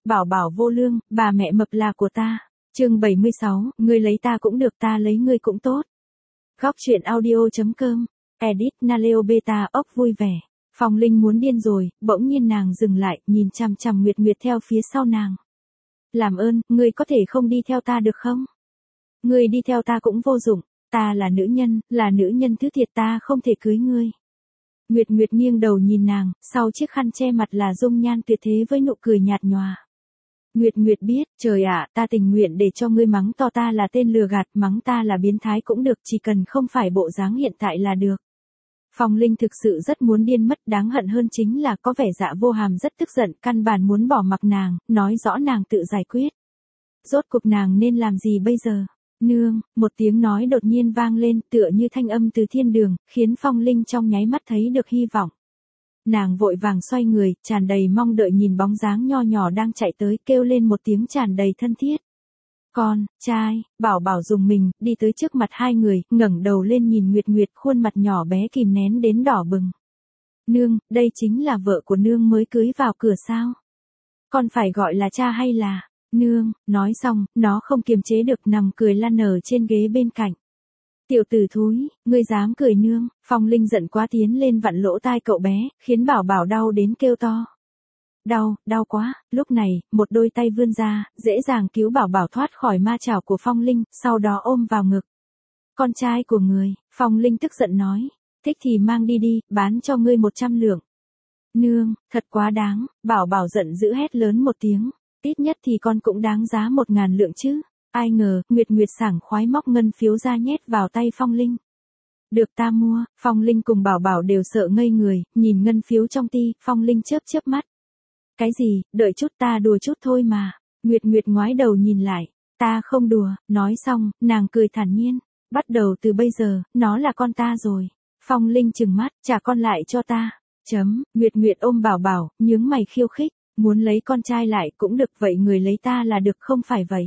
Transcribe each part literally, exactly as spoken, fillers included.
bảo bảo vô lương, bà mẹ mập là của ta. Chương bảy mươi sáu, ngươi lấy ta cũng được, ta lấy ngươi cũng tốt. Góc truyện audio.com, edit Naleo Beta ốc vui vẻ. Phong Linh muốn điên rồi, bỗng nhiên nàng dừng lại, nhìn chằm chằm Nguyệt Nguyệt theo phía sau nàng. Làm ơn, ngươi có thể không đi theo ta được không? Ngươi đi theo ta cũng vô dụng, ta là nữ nhân, là nữ nhân thứ thiệt, ta không thể cưới ngươi. Nguyệt Nguyệt nghiêng đầu nhìn nàng, sau chiếc khăn che mặt là dung nhan tuyệt thế với nụ cười nhạt nhòa. Nguyệt Nguyệt biết, trời ạ, ta tình nguyện để cho ngươi mắng to ta là tên lừa gạt, mắng ta là biến thái cũng được, chỉ cần không phải bộ dáng hiện tại là được. Phong Linh thực sự rất muốn điên mất, đáng hận hơn chính là có vẻ Dạ Vô Hàm rất tức giận, căn bản muốn bỏ mặc nàng, nói rõ nàng tự giải quyết. Rốt cuộc nàng nên làm gì bây giờ? Nương, một tiếng nói đột nhiên vang lên, tựa như thanh âm từ thiên đường, khiến Phong Linh trong nháy mắt thấy được hy vọng. Nàng vội vàng xoay người, tràn đầy mong đợi nhìn bóng dáng nho nhỏ đang chạy tới, kêu lên một tiếng tràn đầy thân thiết. Con, trai, bảo bảo dùng mình, đi tới trước mặt hai người, ngẩng đầu lên nhìn Nguyệt Nguyệt, khuôn mặt nhỏ bé kìm nén đến đỏ bừng. Nương, đây chính là vợ của nương mới cưới vào cửa sao? Con phải gọi là cha hay là... Nương, nói xong, nó không kiềm chế được nằm cười lăn ở trên ghế bên cạnh. Tiểu tử thúi, ngươi dám cười nương? Phong Linh giận quá tiến lên vặn lỗ tai cậu bé, khiến bảo bảo đau đến kêu to. Đau, đau quá, lúc này, một đôi tay vươn ra, dễ dàng cứu bảo bảo thoát khỏi ma chảo của Phong Linh, sau đó ôm vào ngực. Con trai của người, Phong Linh tức giận nói, thích thì mang đi đi, bán cho ngươi một trăm lượng. Nương, thật quá đáng, bảo bảo giận dữ hét lớn một tiếng. Ít nhất thì con cũng đáng giá một ngàn lượng chứ. Ai ngờ, Nguyệt Nguyệt sảng khoái móc ngân phiếu ra nhét vào tay Phong Linh. Được ta mua, Phong Linh cùng bảo bảo đều sợ ngây người, nhìn ngân phiếu trong ti, Phong Linh chớp chớp mắt. Cái gì, đợi chút ta đùa chút thôi mà. Nguyệt Nguyệt ngoái đầu nhìn lại, ta không đùa, nói xong, nàng cười thản nhiên. Bắt đầu từ bây giờ, nó là con ta rồi. Phong Linh trừng mắt, trả con lại cho ta. Chấm, Nguyệt Nguyệt ôm bảo bảo, nhướng mày khiêu khích. Muốn lấy con trai lại cũng được, vậy người lấy ta là được không phải vậy?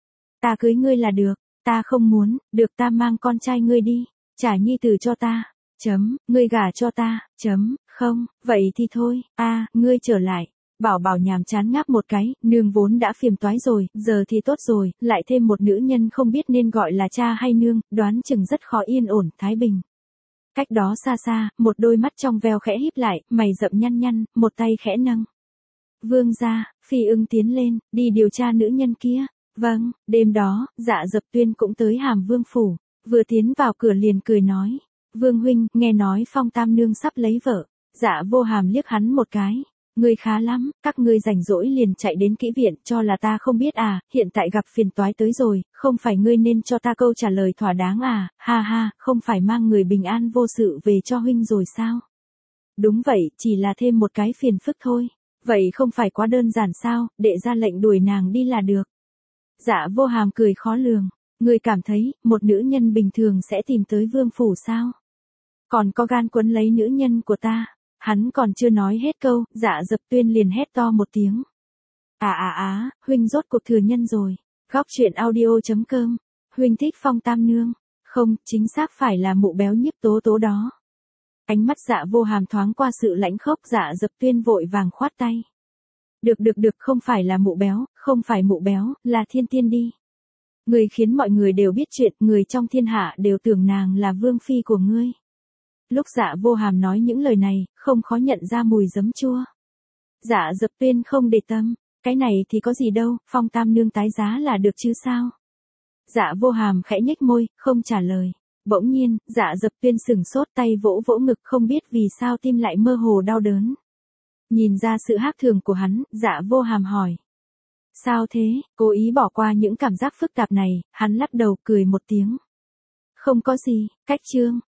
Ta cưới ngươi là được, ta không muốn, được ta mang con trai ngươi đi, trả nhi tử cho ta, chấm, ngươi gả cho ta, chấm, không, vậy thì thôi, a, ngươi trở lại. Bảo bảo nhàm chán ngáp một cái, nương vốn đã phiền toái rồi, giờ thì tốt rồi, lại thêm một nữ nhân không biết nên gọi là cha hay nương, đoán chừng rất khó yên ổn, thái bình. Cách đó xa xa, một đôi mắt trong veo khẽ híp lại, mày rậm nhăn nhăn, một tay khẽ nâng. Vương gia, Phi Ưng tiến lên, đi điều tra nữ nhân kia. Vâng, đêm đó, Dạ Dập Tuyên cũng tới Hàm Vương phủ, vừa tiến vào cửa liền cười nói. Vương huynh, nghe nói Phong Tam Nương sắp lấy vợ. Dạ Vô Hàm liếc hắn một cái. Ngươi khá lắm, các ngươi rảnh rỗi liền chạy đến kỹ viện, cho là ta không biết à, hiện tại gặp phiền toái tới rồi, không phải ngươi nên cho ta câu trả lời thỏa đáng à, ha ha, không phải mang người bình an vô sự về cho huynh rồi sao? Đúng vậy, chỉ là thêm một cái phiền phức thôi. Vậy không phải quá đơn giản sao, đệ ra lệnh đuổi nàng đi là được. Dạ Vô Hàm cười khó lường, ngươi cảm thấy, một nữ nhân bình thường sẽ tìm tới vương phủ sao? Còn có gan quấn lấy nữ nhân của ta, hắn còn chưa nói hết câu, Dạ Dập Tuyên liền hét to một tiếng. À à á, huynh rốt cuộc thừa nhân rồi, góc truyện audio.com, huynh thích Phong Tam Nương, không, chính xác phải là mụ béo Nhiếp Tố Tố đó. Ánh mắt Dạ Vô Hàm thoáng qua sự lãnh khốc, Dạ Dập Tuyên vội vàng khoát tay. Được được được, không phải là mụ béo, không phải mụ béo, là Thiên Tiên đi. Người khiến mọi người đều biết chuyện, người trong thiên hạ đều tưởng nàng là vương phi của ngươi. Lúc Dạ Vô Hàm nói những lời này, không khó nhận ra mùi giấm chua. Dạ Dập Tuyên không để tâm, cái này thì có gì đâu, Phong Tam Nương tái giá là được chứ sao? Dạ Vô Hàm khẽ nhếch môi, không trả lời. Bỗng nhiên, Dạ Dập Tuyên sừng sốt, tay vỗ vỗ ngực, không biết vì sao tim lại mơ hồ đau đớn. Nhìn ra sự khác thường của hắn, Dạ Vô Hàm hỏi. Sao thế, cố ý bỏ qua những cảm giác phức tạp này, hắn lắc đầu cười một tiếng. Không có gì, cách chương.